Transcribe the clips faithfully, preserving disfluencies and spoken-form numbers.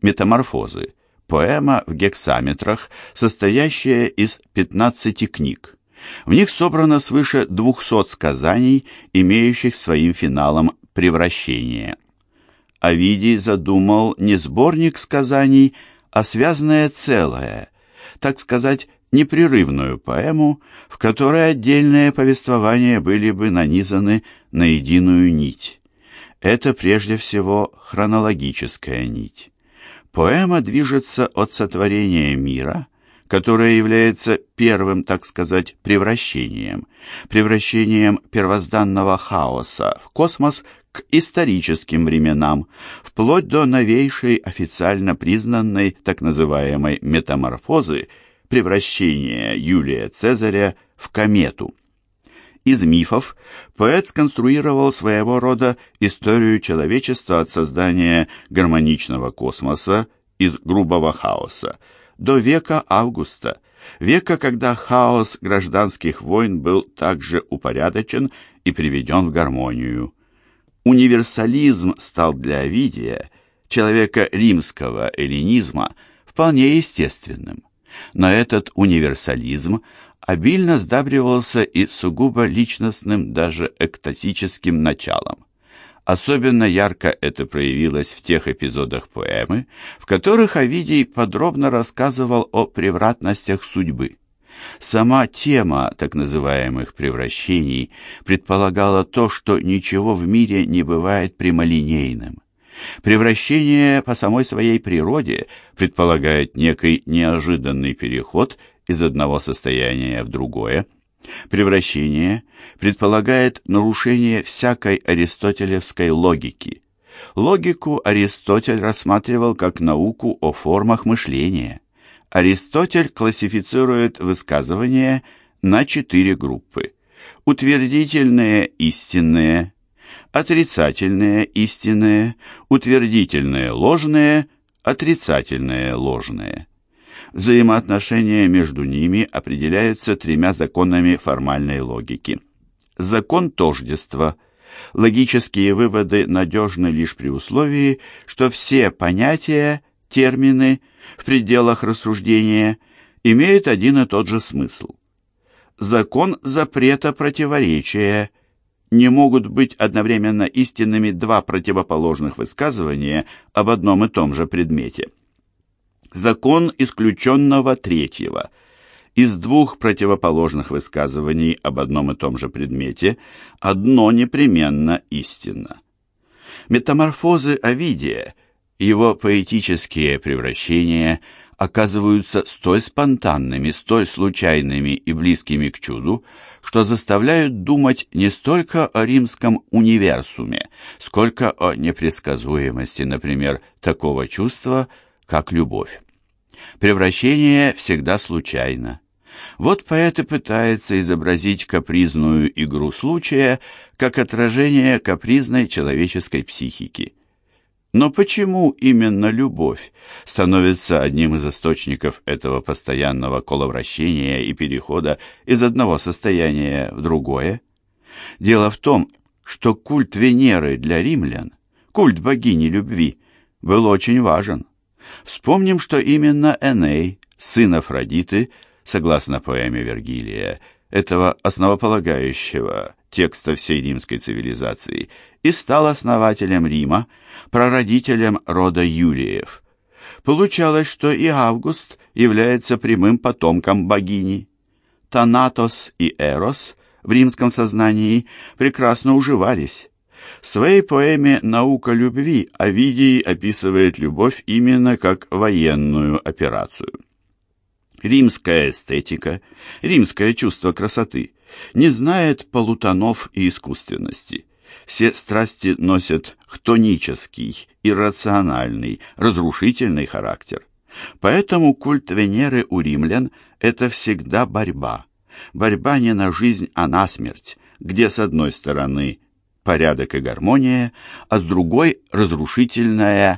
«Метаморфозы» – поэма в гексаметрах, состоящая из пятнадцати книг. В них собрано свыше двухсот сказаний, имеющих своим финалом превращение. Овидий задумал не сборник сказаний, а связанное целое, так сказать, непрерывную поэму, в которой отдельные повествования были бы нанизаны на единую нить. Это прежде всего хронологическая нить. Поэма движется от сотворения мира, которое является первым, так сказать, превращением, превращением первозданного хаоса в космос к историческим временам, вплоть до новейшей официально признанной так называемой метаморфозы, превращения Юлия Цезаря в комету. Из мифов поэт сконструировал своего рода историю человечества от создания гармоничного космоса из грубого хаоса до века Августа, века, когда хаос гражданских войн был также упорядочен и приведен в гармонию. Универсализм стал для Овидия, человека римского эллинизма, вполне естественным. Но этот универсализм обильно сдабривался и сугубо личностным, даже экстатическим началом. Особенно ярко это проявилось в тех эпизодах поэмы, в которых Овидий подробно рассказывал о превратностях судьбы. Сама тема так называемых превращений предполагала то, что ничего в мире не бывает прямолинейным. Превращение по самой своей природе предполагает некий неожиданный переход из одного состояния в другое. Превращение предполагает нарушение всякой аристотелевской логики. Логику Аристотель рассматривал как науку о формах мышления. Аристотель классифицирует высказывания на четыре группы: утвердительные истинные, отрицательные истинные, утвердительные ложные, отрицательные ложные. Взаимоотношения между ними определяются тремя законами формальной логики. Закон тождества. Логические выводы надежны лишь при условии, что все понятия, термины в пределах рассуждения имеют один и тот же смысл. Закон запрета противоречия. Не могут быть одновременно истинными два противоположных высказывания об одном и том же предмете. Закон исключенного третьего. Из двух противоположных высказываний об одном и том же предмете одно непременно истинно. Метаморфозы Овидия, его поэтические превращения, оказываются столь спонтанными, столь случайными и близкими к чуду, что заставляют думать не столько о римском универсуме, сколько о непредсказуемости, например, такого чувства, как любовь. Превращение всегда случайно. Вот поэт и пытается изобразить капризную игру случая как отражение капризной человеческой психики. Но почему именно любовь становится одним из источников этого постоянного коловращения и перехода из одного состояния в другое? Дело в том, что культ Венеры для римлян, культ богини любви, был очень важен. Вспомним, что именно Эней, сын Афродиты, согласно поэме Вергилия, этого основополагающего текста всей римской цивилизации, и стал основателем Рима, прародителем рода Юлиев. Получалось, что и Август является прямым потомком богини. Танатос и Эрос в римском сознании прекрасно уживались. В своей поэме «Наука любви» Овидий описывает любовь именно как военную операцию. Римская эстетика, римское чувство красоты не знает полутонов и искусственности. Все страсти носят хтонический, иррациональный, разрушительный характер. Поэтому культ Венеры у римлян – это всегда борьба. Борьба не на жизнь, а на смерть, где с одной стороны порядок и гармония, а с другой – разрушительная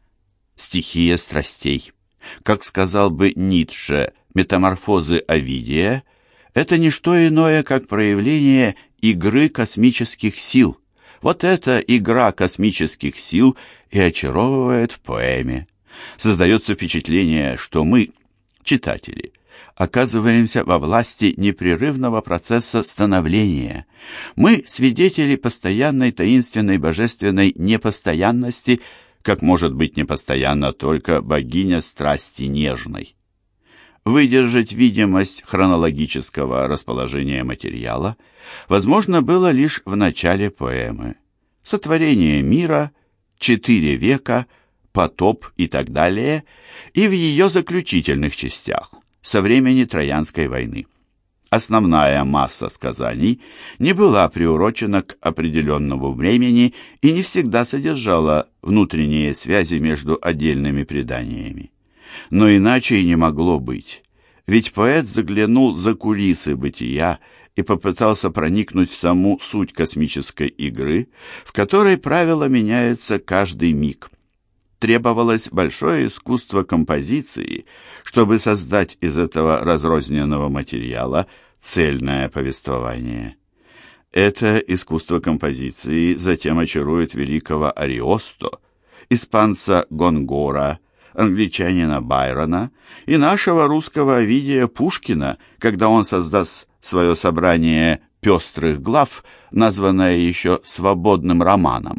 стихия страстей. Как сказал бы Ницше, метаморфозы Овидия – это не что иное, как проявление игры космических сил. Вот эта игра космических сил и очаровывает в поэме. Создается впечатление, что мы, читатели, оказываемся во власти непрерывного процесса становления. Мы свидетели постоянной таинственной божественной непостоянности, как может быть непостоянна только богиня страсти нежной. Выдержать видимость хронологического расположения материала возможно было лишь в начале поэмы. Сотворение мира, четыре века, потоп и так далее, и в ее заключительных частях, со времени Троянской войны. Основная масса сказаний не была приурочена к определенному времени и не всегда содержала внутренние связи между отдельными преданиями. Но иначе и не могло быть, ведь поэт заглянул за кулисы бытия и попытался проникнуть в саму суть космической игры, в которой правила меняются каждый миг. Требовалось большое искусство композиции, чтобы создать из этого разрозненного материала цельное повествование. Это искусство композиции затем очарует великого Ариосто, испанца Гонгора, англичанина Байрона и нашего русского Овидия Пушкина, когда он создаст свое собрание пестрых глав, названное еще «свободным романом».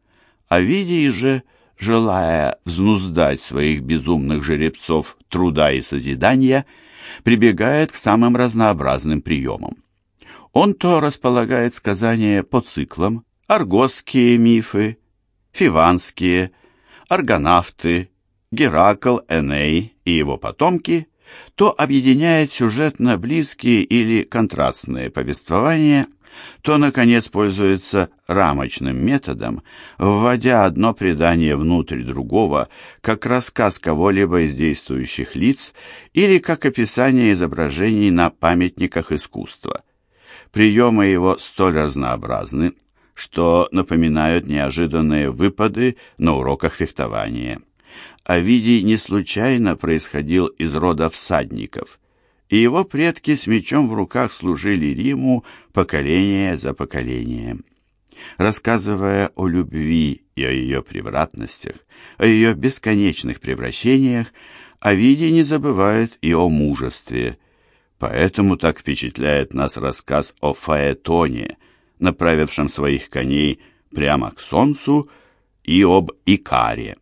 Овидий же, желая взнуздать своих безумных жеребцов труда и созидания, прибегает к самым разнообразным приемам. Он то располагает сказания по циклам: аргосские мифы, фиванские, аргонавты, Геракл, Эней и его потомки, то объединяет сюжетно близкие или контрастные повествования, то, наконец, пользуется рамочным методом, вводя одно предание внутрь другого, как рассказ кого-либо из действующих лиц или как описание изображений на памятниках искусства. Приемы его столь разнообразны, что напоминают неожиданные выпады на уроках фехтования. Овидий не случайно происходил из рода всадников, и его предки с мечом в руках служили Риму поколение за поколением. Рассказывая о любви и о ее превратностях, о ее бесконечных превращениях, Овидий не забывает и о мужестве. Поэтому так впечатляет нас рассказ о Фаэтоне, направившем своих коней прямо к солнцу, и об Икаре.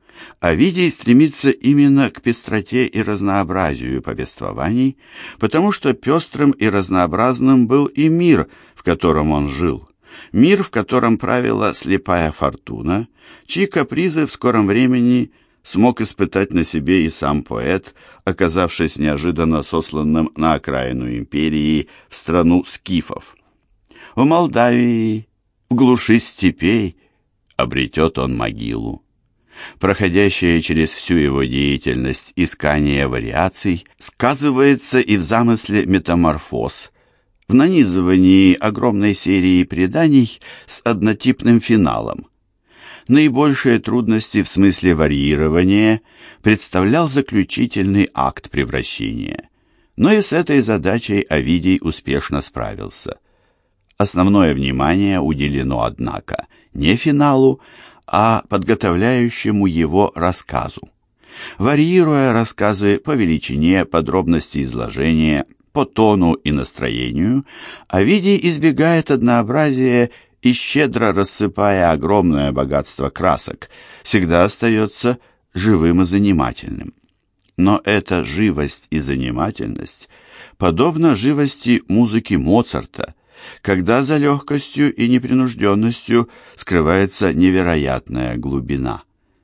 Овидий стремится именно к пестроте и разнообразию повествований, потому что пестрым и разнообразным был и мир, в котором он жил. Мир, в котором правила слепая фортуна, чьи капризы в скором времени смог испытать на себе и сам поэт, оказавшись неожиданно сосланным на окраину империи в страну скифов. В Молдавии, в глуши степей, обретет он могилу. Проходящее через всю его деятельность искание вариаций сказывается и в замысле метаморфоз, в нанизывании огромной серии преданий с однотипным финалом. Наибольшие трудности в смысле варьирования представлял заключительный акт превращения, но и с этой задачей Овидий успешно справился. Основное внимание уделено, однако, не финалу, а подготовляющему его рассказу. Варьируя рассказы по величине, подробности изложения, по тону и настроению, Овидий избегает однообразия и, щедро рассыпая огромное богатство красок, всегда остается живым и занимательным. Но эта живость и занимательность подобна живости музыки Моцарта, когда за легкостью и непринужденностью скрывается невероятная глубина.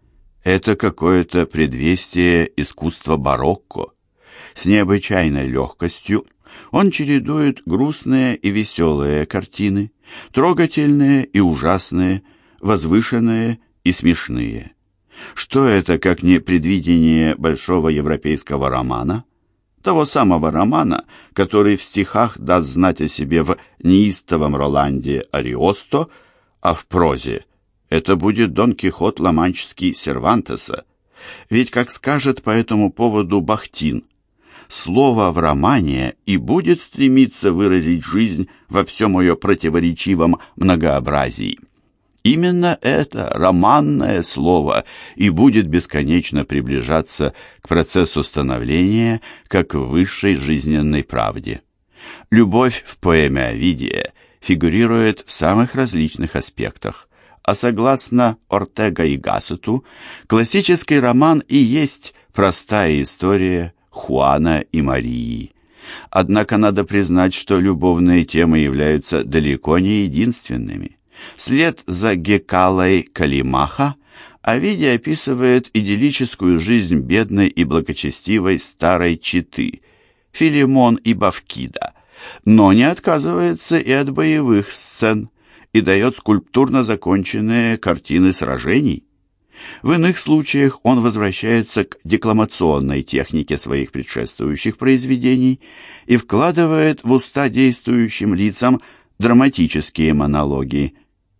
Это какое-то предвестие искусства барокко. С необычайной легкостью он чередует грустные и веселые картины, трогательные и ужасные, возвышенные и смешные. Что это, как не предвидение большого европейского романа? Того самого романа, который в стихах даст знать о себе в неистовом Роланде Ариосто, а в прозе это будет Дон Кихот ла-Манческий Сервантеса. Ведь, как скажет по этому поводу Бахтин, слово в романе и будет стремиться выразить жизнь во всем ее противоречивом многообразии. Именно это романное слово и будет бесконечно приближаться к процессу становления как в высшей жизненной правде. Любовь в поэме Овидия фигурирует в самых различных аспектах, а согласно Ортега и Гассету, классический роман и есть простая история Хуана и Марии. Однако надо признать, что любовные темы являются далеко не единственными. Вслед за Гекалой Калимаха Овидий описывает идиллическую жизнь бедной и благочестивой старой четы Филимон и Бавкида, но не отказывается и от боевых сцен и дает скульптурно законченные картины сражений. В иных случаях он возвращается к декламационной технике своих предшествующих произведений и вкладывает в уста действующим лицам драматические монологи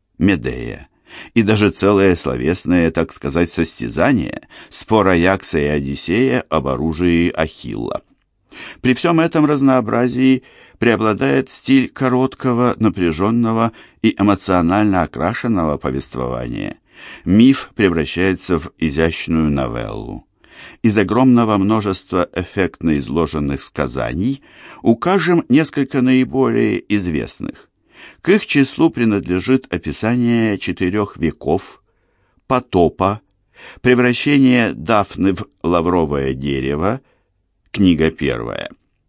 Медея и даже целое словесное, так сказать, состязание, спор Аякса и Одиссея об оружии Ахилла. При всем этом разнообразии преобладает стиль короткого, напряженного и эмоционально окрашенного повествования. Миф превращается в изящную новеллу. Из огромного множества эффектно изложенных сказаний укажем несколько наиболее известных. К их числу принадлежит описание четырех веков, потопа, превращение Дафны в лавровое дерево, книга первая.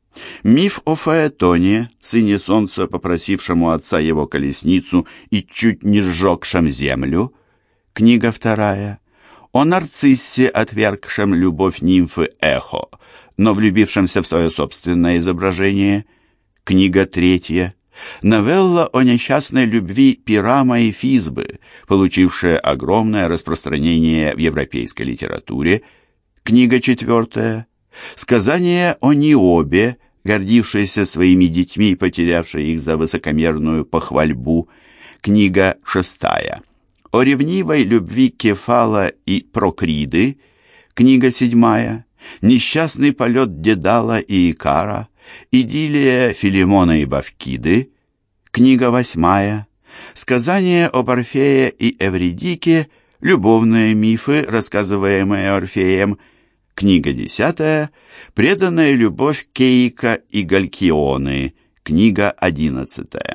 Миф о Фаэтоне, сыне солнца, попросившему отца его колесницу и чуть не сжегшем землю, книга вторая. О нарциссе, отвергшем любовь нимфы Эхо, но влюбившемся в свое собственное изображение, книга третья. Новелла о несчастной любви Пирама и Физбы, получившая огромное распространение в европейской литературе, книга четвертая. Сказание о Ниобе, гордившейся своими детьми и потерявшей их за высокомерную похвальбу, книга шестая. О ревнивой любви Кефала и Прокриды, книга седьмая. Несчастный полет Дедала и Икара, идиллия Филимона и Бавкиды, книга восьмая. Сказание об Орфее и Эвридике, любовные мифы, рассказываемые Орфеем, книга десятая. Преданная любовь Кейка и Галькионы, книга одиннадцатая.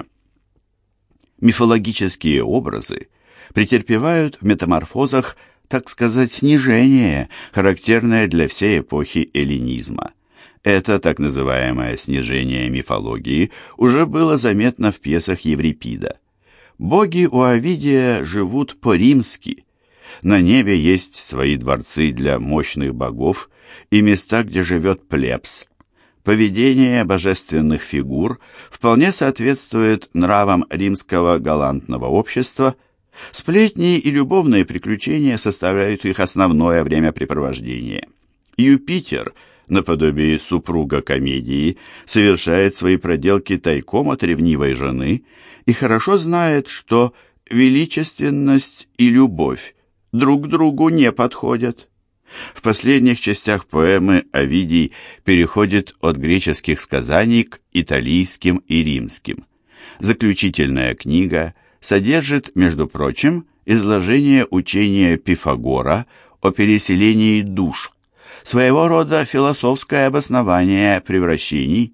Мифологические образы претерпевают в метаморфозах, так сказать, снижение, характерное для всей эпохи эллинизма. Это так называемое снижение мифологии уже было заметно в пьесах Еврипида. Боги у Овидия живут по-римски. На небе есть свои дворцы для мощных богов и места, где живет плебс. Поведение божественных фигур вполне соответствует нравам римского галантного общества. Сплетни и любовные приключения составляют их основное времяпрепровождение. Юпитер, наподобие супруга комедии, совершает свои проделки тайком от ревнивой жены и хорошо знает, что величественность и любовь друг к другу не подходят. В последних частях поэмы Овидий переходит от греческих сказаний к италийским и римским. Заключительная книга содержит, между прочим, изложение учения Пифагора о переселении душ, своего рода философское обоснование превращений.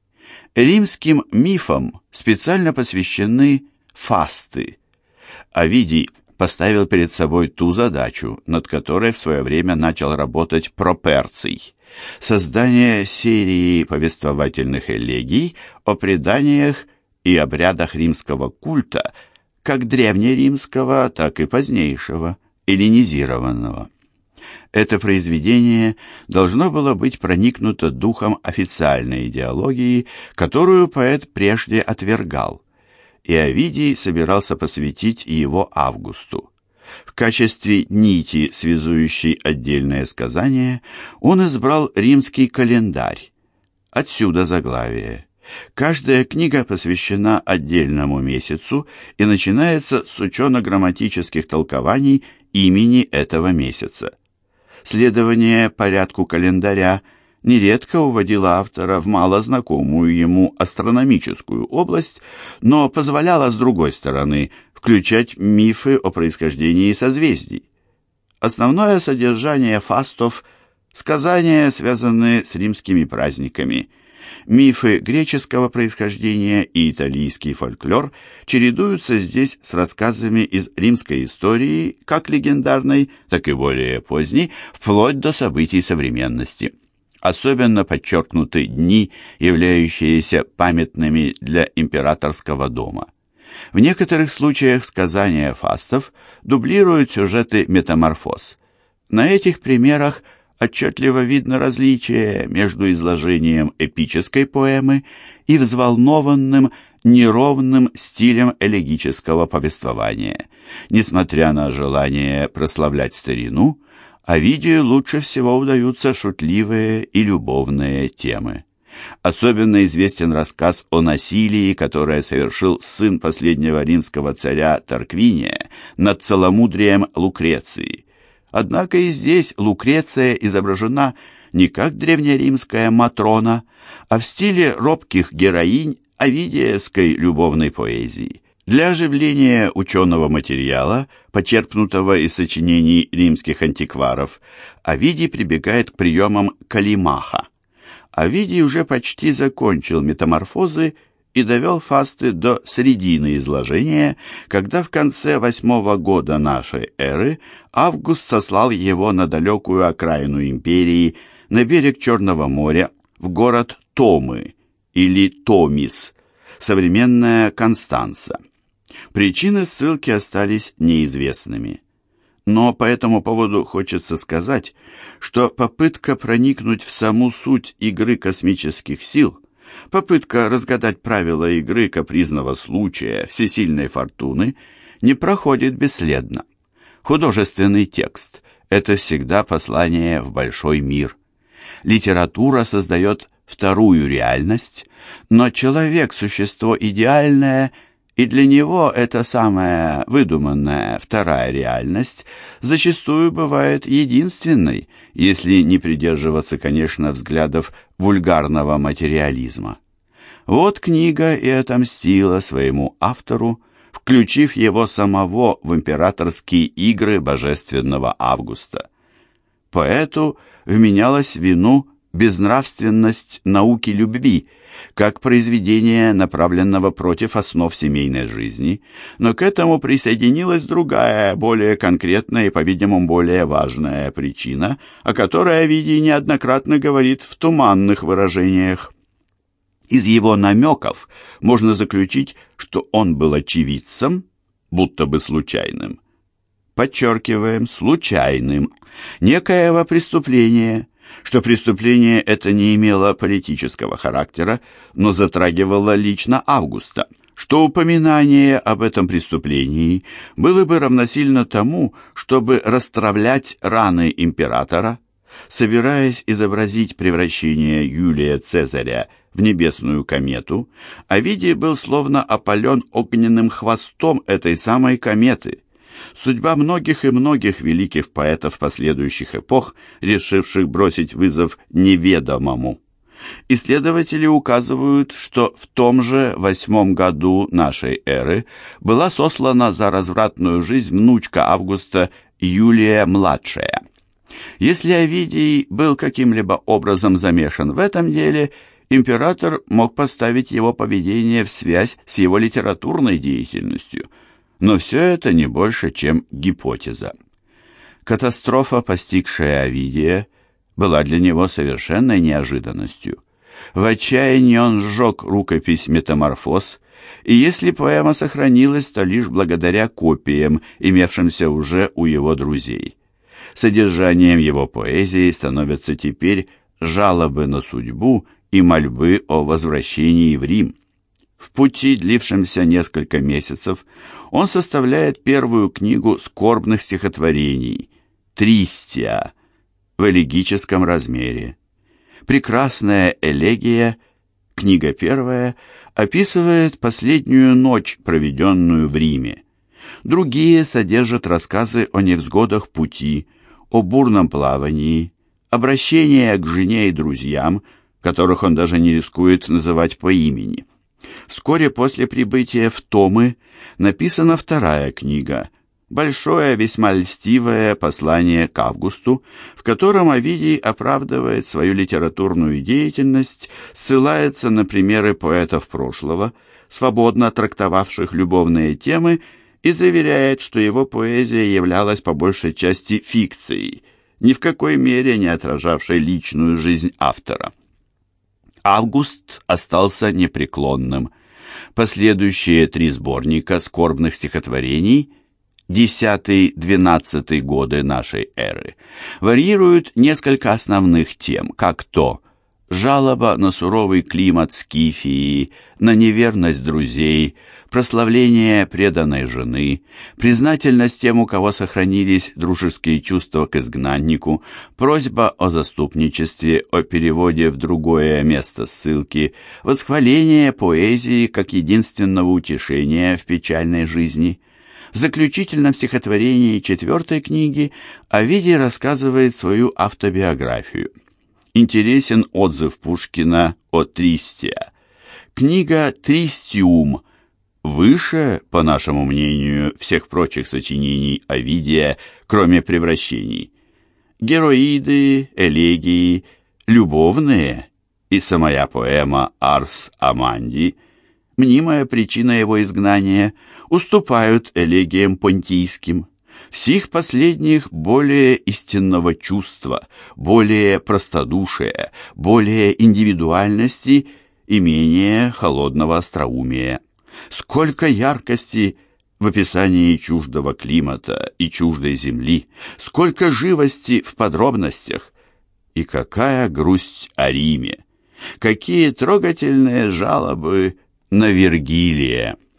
Римским мифам специально посвящены фасты. Овидий поставил перед собой ту задачу, над которой в свое время начал работать Проперций – создание серии повествовательных элегий о преданиях и обрядах римского культа, как древнеримского, так и позднейшего, эллинизированного. Это произведение должно было быть проникнуто духом официальной идеологии, которую поэт прежде отвергал, и Овидий собирался посвятить его Августу. В качестве нити, связующей отдельное сказание, он избрал римский календарь. Отсюда заглавие. Каждая книга посвящена отдельному месяцу и начинается с учено-грамматических толкований имени этого месяца. Следование порядку календаря нередко уводило автора в малознакомую ему астрономическую область, но позволяло, с другой стороны, в включать мифы о происхождении созвездий. Основное содержание фастов – сказания, связанные с римскими праздниками. Мифы греческого происхождения и итальянский фольклор чередуются здесь с рассказами из римской истории, как легендарной, так и более поздней, вплоть до событий современности. Особенно подчеркнуты дни, являющиеся памятными для императорского дома. В некоторых случаях сказания фастов дублируют сюжеты метаморфоз. На этих примерах отчетливо видно различие между изложением эпической поэмы и взволнованным, неровным стилем элегического повествования. Несмотря на желание прославлять старину, Овидию лучше всего удаются шутливые и любовные темы. Особенно известен рассказ о насилии, которое совершил сын последнего римского царя Тарквиния над целомудрием Лукреции. Однако и здесь Лукреция изображена не как древнеримская Матрона, а в стиле робких героинь овидиевской любовной поэзии. Для оживления ученого материала, почерпнутого из сочинений римских антикваров, Овидий прибегает к приемам Калимаха. Овидий уже почти закончил метаморфозы и довел фасты до середины изложения, когда в конце восьмого года нашей эры Август сослал его на далекую окраину империи, на берег Черного моря, в город Томы или Томис, современная Констанца. Причины ссылки остались неизвестными. Но по этому поводу хочется сказать, что попытка проникнуть в саму суть игры космических сил, попытка разгадать правила игры капризного случая, всесильной фортуны, не проходит бесследно. Художественный текст – это всегда послание в большой мир. Литература создает вторую реальность, но человек – существо идеальное, и для него эта самая выдуманная вторая реальность зачастую бывает единственной, если не придерживаться, конечно, взглядов вульгарного материализма. Вот книга и отомстила своему автору, включив его самого в императорские игры божественного Августа. Поэту вменялась в вину безнравственность науки любви, как произведение, направленного против основ семейной жизни, но к этому присоединилась другая, более конкретная и, по-видимому, более важная причина, о которой Овидий неоднократно говорит в туманных выражениях. Из его намеков можно заключить, что он был очевидцем, будто бы случайным. Подчеркиваем, случайным, некоего преступления, что преступление это не имело политического характера, но затрагивало лично Августа, что упоминание об этом преступлении было бы равносильно тому, чтобы расстравлять раны императора. Собираясь изобразить превращение Юлия Цезаря в небесную комету, Овидий был словно опален огненным хвостом этой самой кометы. Судьба многих и многих великих поэтов последующих эпох, решивших бросить вызов неведомому. Исследователи указывают, что в том же восьмом году нашей эры была сослана за развратную жизнь внучка Августа Юлия-младшая. Если Овидий был каким-либо образом замешан в этом деле, император мог поставить его поведение в связь с его литературной деятельностью. Но все это не больше, чем гипотеза. Катастрофа, постигшая Овидия, была для него совершенной неожиданностью. В отчаянии он сжег рукопись «Метаморфоз», и если поэма сохранилась, то лишь благодаря копиям, имевшимся уже у его друзей. Содержанием его поэзии становятся теперь жалобы на судьбу и мольбы о возвращении в Рим. В пути, длившемся несколько месяцев, он составляет первую книгу скорбных стихотворений «Тристия» в элегическом размере. Прекрасная элегия, книга первая, описывает последнюю ночь, проведенную в Риме. Другие содержат рассказы о невзгодах пути, о бурном плавании, обращение к жене и друзьям, которых он даже не рискует называть по имени. Вскоре после прибытия в Томы написана вторая книга, большое, весьма льстивое послание к Августу, в котором Овидий оправдывает свою литературную деятельность, ссылается на примеры поэтов прошлого, свободно трактовавших любовные темы, и заверяет, что его поэзия являлась по большей части фикцией, ни в какой мере не отражавшей личную жизнь автора. Август остался непреклонным. Последующие три сборника скорбных стихотворений десятый-двенадцатый годы нашей эры варьируют несколько основных тем, как то жалоба на суровый климат Скифии, на неверность друзей, прославление преданной жены, признательность тем, у кого сохранились дружеские чувства к изгнаннику, просьба о заступничестве, о переводе в другое место ссылки, восхваление поэзии как единственного утешения в печальной жизни. В заключительном стихотворении четвертой книги Овидий рассказывает свою автобиографию. Интересен отзыв Пушкина о Тристия. Книга «Тристиум» выше, по нашему мнению, всех прочих сочинений Овидия, кроме «Превращений». Героиды, элегии, любовные и самая поэма «Арс Аманди», мнимая причина его изгнания, уступают элегиям понтийским. В сих последних более истинного чувства, более простодушия, более индивидуальности и менее холодного остроумия. Сколько яркости в описании чуждого климата и чуждой земли, сколько живости в подробностях, и какая грусть о Риме, какие трогательные жалобы на Вергилия.